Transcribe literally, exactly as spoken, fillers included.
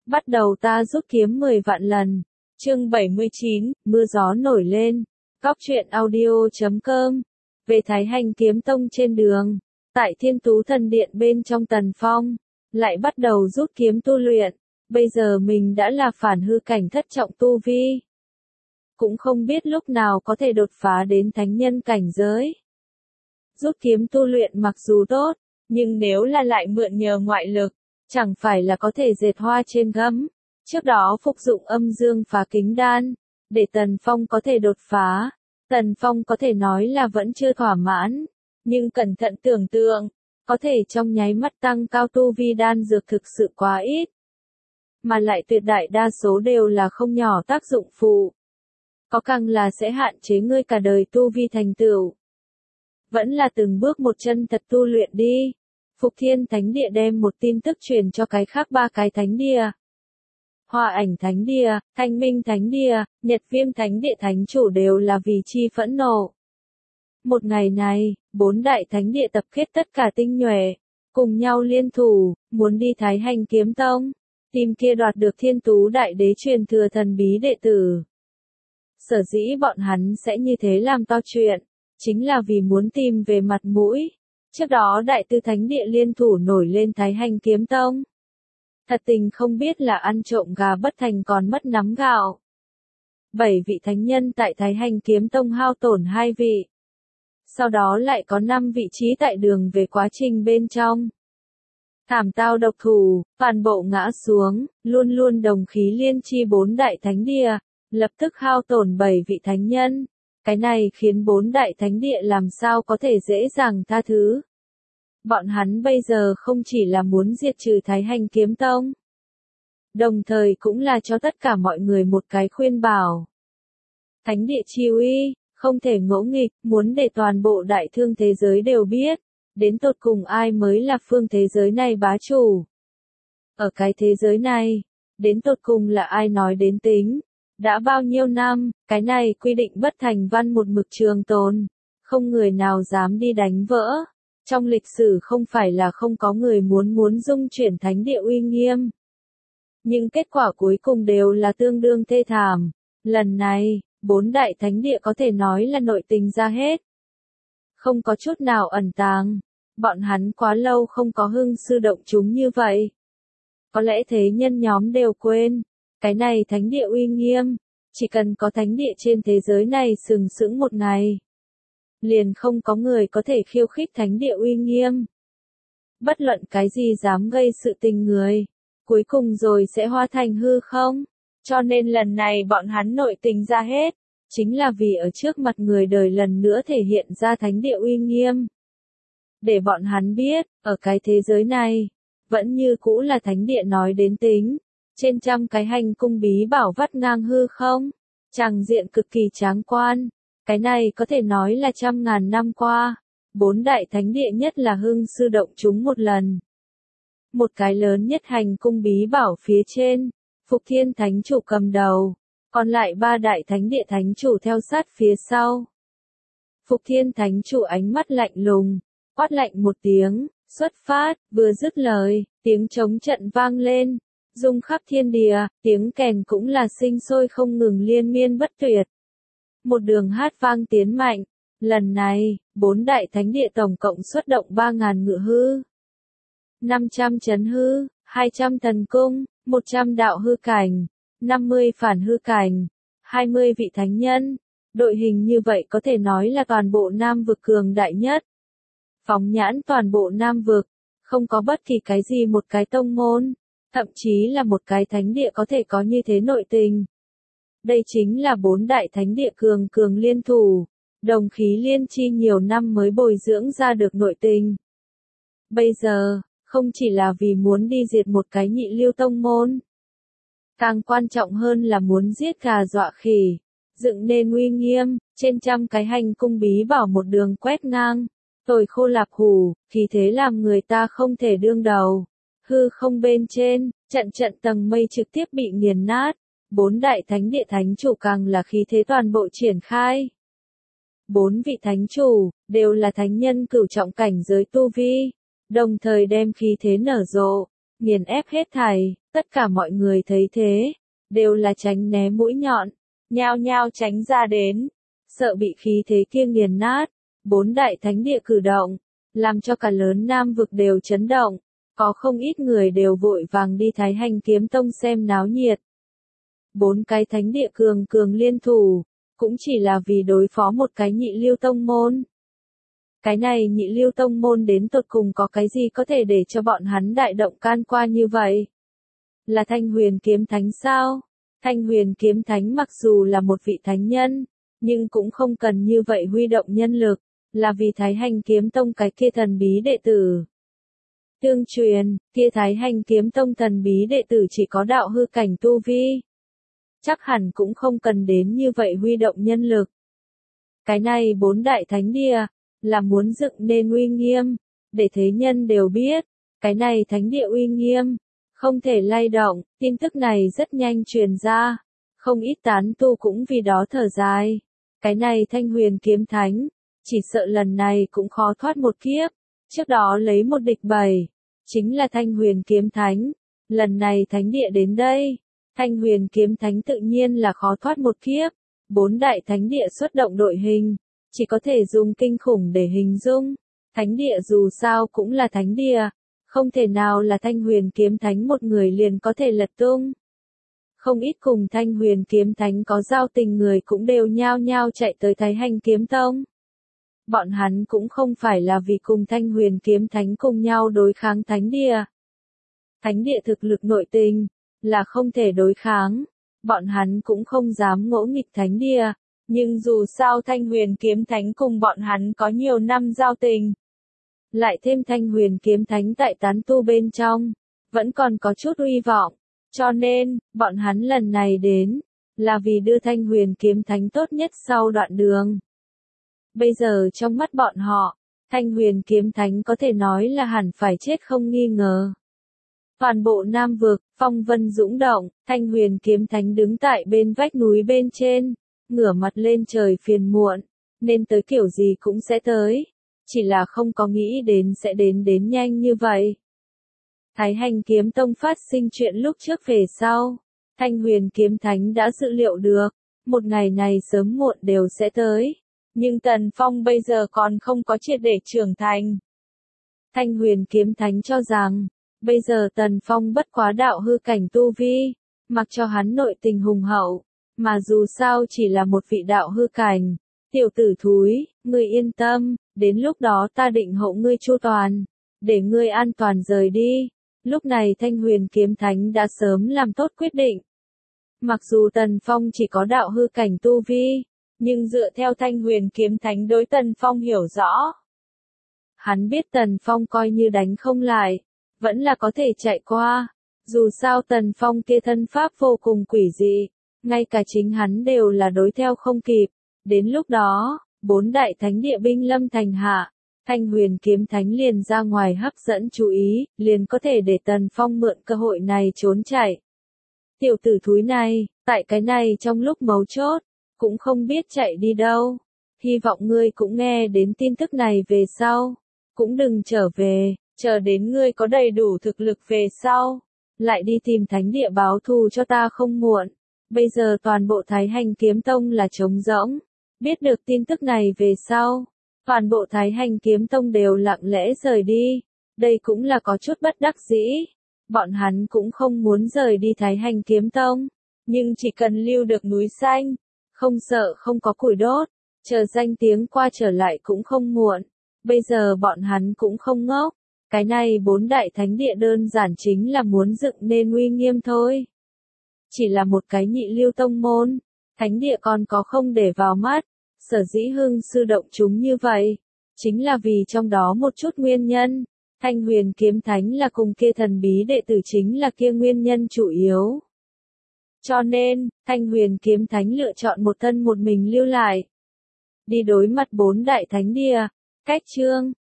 Bắt đầu ta rút kiếm mười vạn lần. Chương bảy mươi chín, mưa gió nổi lên. Góc truyện audio chấm com. Về Thái Hành Kiếm Tông trên đường, tại Thiên Tú Thần Điện bên trong Tần Phong, lại bắt đầu rút kiếm tu luyện. Bây giờ mình đã là phản hư cảnh thất trọng tu vi. Cũng không biết lúc nào có thể đột phá đến thánh nhân cảnh giới. Rút kiếm tu luyện mặc dù tốt, nhưng nếu là lại mượn nhờ ngoại lực, chẳng phải là có thể dệt hoa trên gấm. Trước đó phục dụng âm dương phá kính đan, để Tần Phong có thể đột phá. Tần Phong có thể nói là vẫn chưa thỏa mãn, nhưng cẩn thận tưởng tượng, có thể trong nháy mắt tăng cao tu vi đan dược thực sự quá ít. Mà lại tuyệt đại đa số đều là không nhỏ tác dụng phụ. Có càng là sẽ hạn chế ngươi cả đời tu vi thành tựu. Vẫn là từng bước một chân thật tu luyện đi. Phục Thiên Thánh Địa đem một tin tức truyền cho cái khác ba cái thánh địa. Hoa Ảnh Thánh Địa, Thanh Minh Thánh Địa, Nhật Viêm Thánh Địa thánh chủ đều là vì chi phẫn nộ. Một ngày này, bốn đại thánh địa tập kết tất cả tinh nhuệ, cùng nhau liên thủ, muốn đi Thái Hành Kiếm Tông, tìm kia đoạt được Thiên Tú Đại Đế truyền thừa thần bí đệ tử. Sở dĩ bọn hắn sẽ như thế làm to chuyện, chính là vì muốn tìm về mặt mũi. Trước đó Đại Tư Thánh Địa liên thủ nổi lên Thái Hành Kiếm Tông. Thật tình không biết là ăn trộm gà bất thành còn mất nắm gạo. Bảy vị thánh nhân tại Thái Hành Kiếm Tông hao tổn hai vị. Sau đó lại có năm vị trí tại đường về quá trình bên trong. Thảm tao độc thủ, toàn bộ ngã xuống, luôn luôn đồng khí liên chi bốn đại thánh địa, lập tức hao tổn bảy vị thánh nhân. Cái này khiến bốn đại thánh địa làm sao có thể dễ dàng tha thứ. Bọn hắn bây giờ không chỉ là muốn diệt trừ Thái Hành Kiếm Tông, đồng thời cũng là cho tất cả mọi người một cái khuyên bảo. Thánh địa chi uy, không thể ngỗ nghịch, muốn để toàn bộ đại thương thế giới đều biết, đến tột cùng ai mới là phương thế giới này bá chủ. Ở cái thế giới này, đến tột cùng là ai nói đến tính. Đã bao nhiêu năm, cái này quy định bất thành văn một mực trường tồn, không người nào dám đi đánh vỡ. Trong lịch sử không phải là không có người muốn muốn dung chuyển thánh địa uy nghiêm. Nhưng kết quả cuối cùng đều là tương đương thê thảm. Lần này, bốn đại thánh địa có thể nói là nội tình ra hết. Không có chút nào ẩn tàng. Bọn hắn quá lâu không có hưng sư động chúng như vậy. Có lẽ thế nhân nhóm đều quên. Cái này thánh địa uy nghiêm. Chỉ cần có thánh địa trên thế giới này sừng sững một ngày, liền không có người có thể khiêu khích thánh địa uy nghiêm. Bất luận cái gì dám gây sự tình người, cuối cùng rồi sẽ hóa thành hư không. Cho nên lần này bọn hắn nội tình ra hết, chính là vì ở trước mặt người đời lần nữa thể hiện ra thánh địa uy nghiêm. Để bọn hắn biết, ở cái thế giới này, vẫn như cũ là thánh địa nói đến tính. Trên trăm cái hành cung bí bảo vắt ngang hư không, tràng diện cực kỳ tráng quan. Cái này có thể nói là trăm ngàn năm qua, bốn đại thánh địa nhất là hưng sư động chúng một lần. Một cái lớn nhất hành cung bí bảo phía trên, Phục Thiên Thánh Chủ cầm đầu, còn lại ba đại thánh địa thánh chủ theo sát phía sau. Phục Thiên Thánh Chủ ánh mắt lạnh lùng, quát lạnh một tiếng, xuất phát, vừa dứt lời, tiếng trống trận vang lên, rung khắp thiên địa, tiếng kèn cũng là sinh sôi không ngừng liên miên bất tuyệt. Một đường hát vang tiến mạnh, lần này, bốn đại thánh địa tổng cộng xuất động ba ngàn ngự hư, năm trăm chấn hư, hai trăm thần cung, một trăm đạo hư cảnh, năm mươi phản hư cảnh, hai mươi vị thánh nhân. Đội hình như vậy có thể nói là toàn bộ Nam vực cường đại nhất. Phóng nhãn toàn bộ Nam vực, không có bất kỳ cái gì một cái tông môn, thậm chí là một cái thánh địa có thể có như thế nội tình. Đây chính là bốn đại thánh địa cường cường liên thủ, đồng khí liên chi nhiều năm mới bồi dưỡng ra được nội tình. Bây giờ, không chỉ là vì muốn đi diệt một cái nhị lưu tông môn, càng quan trọng hơn là muốn giết gà dọa khỉ, dựng nên uy nghiêm, trên trăm cái hành cung bí bảo một đường quét ngang, tồi khô lạp hủ, khí thế làm người ta không thể đương đầu. Hư không bên trên, trận trận tầng mây trực tiếp bị nghiền nát. Bốn đại thánh địa thánh chủ càng là khí thế toàn bộ triển khai. Bốn vị thánh chủ, đều là thánh nhân cửu trọng cảnh giới tu vi, đồng thời đem khí thế nở rộ, nghiền ép hết thảy, tất cả mọi người thấy thế, đều là tránh né mũi nhọn, nhao nhao tránh ra đến, sợ bị khí thế kia nghiền nát. Bốn đại thánh địa cử động, làm cho cả lớn Nam vực đều chấn động, có không ít người đều vội vàng đi Thái Hành Kiếm Tông xem náo nhiệt. Bốn cái thánh địa cường cường liên thủ, cũng chỉ là vì đối phó một cái nhị lưu tông môn. Cái này nhị lưu tông môn đến tột cùng có cái gì có thể để cho bọn hắn đại động can qua như vậy? Là Thanh Huyền Kiếm Thánh sao? Thanh Huyền Kiếm Thánh mặc dù là một vị thánh nhân, nhưng cũng không cần như vậy huy động nhân lực, là vì Thái Hành Kiếm Tông cái kia thần bí đệ tử. Tương truyền, kia Thái Hành Kiếm Tông thần bí đệ tử chỉ có đạo hư cảnh tu vi. Chắc hẳn cũng không cần đến như vậy huy động nhân lực. Cái này bốn đại thánh địa, là muốn dựng nên uy nghiêm, để thế nhân đều biết, cái này thánh địa uy nghiêm, không thể lay động. Tin tức này rất nhanh truyền ra, không ít tán tu cũng vì đó thở dài. Cái này Thanh Huyền Kiếm Thánh, chỉ sợ lần này cũng khó thoát một kiếp. Trước đó lấy một địch bảy, chính là Thanh Huyền Kiếm Thánh. Lần này thánh địa đến đây, Thanh Huyền Kiếm Thánh tự nhiên là khó thoát một kiếp. Bốn đại thánh địa xuất động đội hình, chỉ có thể dùng kinh khủng để hình dung. Thánh địa dù sao cũng là thánh địa, không thể nào là Thanh Huyền Kiếm Thánh một người liền có thể lật tung. Không ít cùng Thanh Huyền Kiếm Thánh có giao tình người cũng đều nhao nhao chạy tới Thái Hành Kiếm Tông. Bọn hắn cũng không phải là vì cùng Thanh Huyền Kiếm Thánh cùng nhau đối kháng thánh địa. Thánh địa thực lực nội tình, là không thể đối kháng. Bọn hắn cũng không dám ngỗ nghịch thánh địa. Nhưng dù sao Thanh Huyền Kiếm Thánh cùng bọn hắn có nhiều năm giao tình. Lại thêm Thanh Huyền Kiếm Thánh tại tán tu bên trong, vẫn còn có chút uy vọng. Cho nên, bọn hắn lần này đến, là vì đưa Thanh Huyền Kiếm Thánh tốt nhất sau đoạn đường. Bây giờ trong mắt bọn họ, Thanh Huyền Kiếm Thánh có thể nói là hẳn phải chết không nghi ngờ. Toàn bộ Nam vực, phong vân dũng động, Thanh Huyền Kiếm Thánh đứng tại bên vách núi bên trên, ngửa mặt lên trời phiền muộn, nên tới kiểu gì cũng sẽ tới, chỉ là không có nghĩ đến sẽ đến đến nhanh như vậy. Thái Hành Kiếm Tông phát sinh chuyện lúc trước về sau, Thanh Huyền Kiếm Thánh đã dự liệu được, một ngày này sớm muộn đều sẽ tới, nhưng Tần Phong bây giờ còn không có triệt để trưởng thành. Thanh Huyền Kiếm Thánh cho rằng, bây giờ Tần Phong bất quá đạo hư cảnh tu vi, mặc cho hắn nội tình hùng hậu, mà dù sao chỉ là một vị đạo hư cảnh. Tiểu tử thúi, ngươi yên tâm, đến lúc đó ta định hộ ngươi chu toàn, để ngươi an toàn rời đi. Lúc này Thanh Huyền Kiếm Thánh đã sớm làm tốt quyết định. Mặc dù Tần Phong chỉ có đạo hư cảnh tu vi, nhưng dựa theo Thanh Huyền Kiếm Thánh đối Tần Phong hiểu rõ. Hắn biết Tần Phong coi như đánh không lại, vẫn là có thể chạy qua. Dù sao Tần Phong kia thân pháp vô cùng quỷ dị, ngay cả chính hắn đều là đối theo không kịp. Đến lúc đó, bốn đại thánh địa binh lâm thành hạ, Thanh Huyền Kiếm Thánh liền ra ngoài hấp dẫn chú ý, liền có thể để Tần Phong mượn cơ hội này trốn chạy. Tiểu tử thúi này, tại cái này trong lúc mấu chốt, cũng không biết chạy đi đâu. Hy vọng ngươi cũng nghe đến tin tức này về sau. Cũng đừng trở về, chờ đến ngươi có đầy đủ thực lực về sau. Lại đi tìm thánh địa báo thù cho ta không muộn. Bây giờ toàn bộ Thái Hành Kiếm Tông là trống rỗng. Biết được tin tức này về sau, toàn bộ Thái Hành Kiếm Tông đều lặng lẽ rời đi. Đây cũng là có chút bất đắc dĩ. Bọn hắn cũng không muốn rời đi Thái Hành Kiếm Tông, nhưng chỉ cần lưu được núi xanh, không sợ không có củi đốt, chờ danh tiếng qua trở lại cũng không muộn. Bây giờ bọn hắn cũng không ngốc, cái này bốn đại thánh địa đơn giản chính là muốn dựng nên uy nghiêm thôi. Chỉ là một cái nhị lưu tông môn, thánh địa còn có không để vào mắt, sở dĩ hưng sư động chúng như vậy, chính là vì trong đó một chút nguyên nhân. Thanh Huyền Kiếm Thánh là cùng kia thần bí đệ tử chính là kia nguyên nhân chủ yếu. Cho nên, Thanh Huyền Kiếm Thánh lựa chọn một thân một mình lưu lại. Đi đối mặt bốn đại thánh địa. Cách chương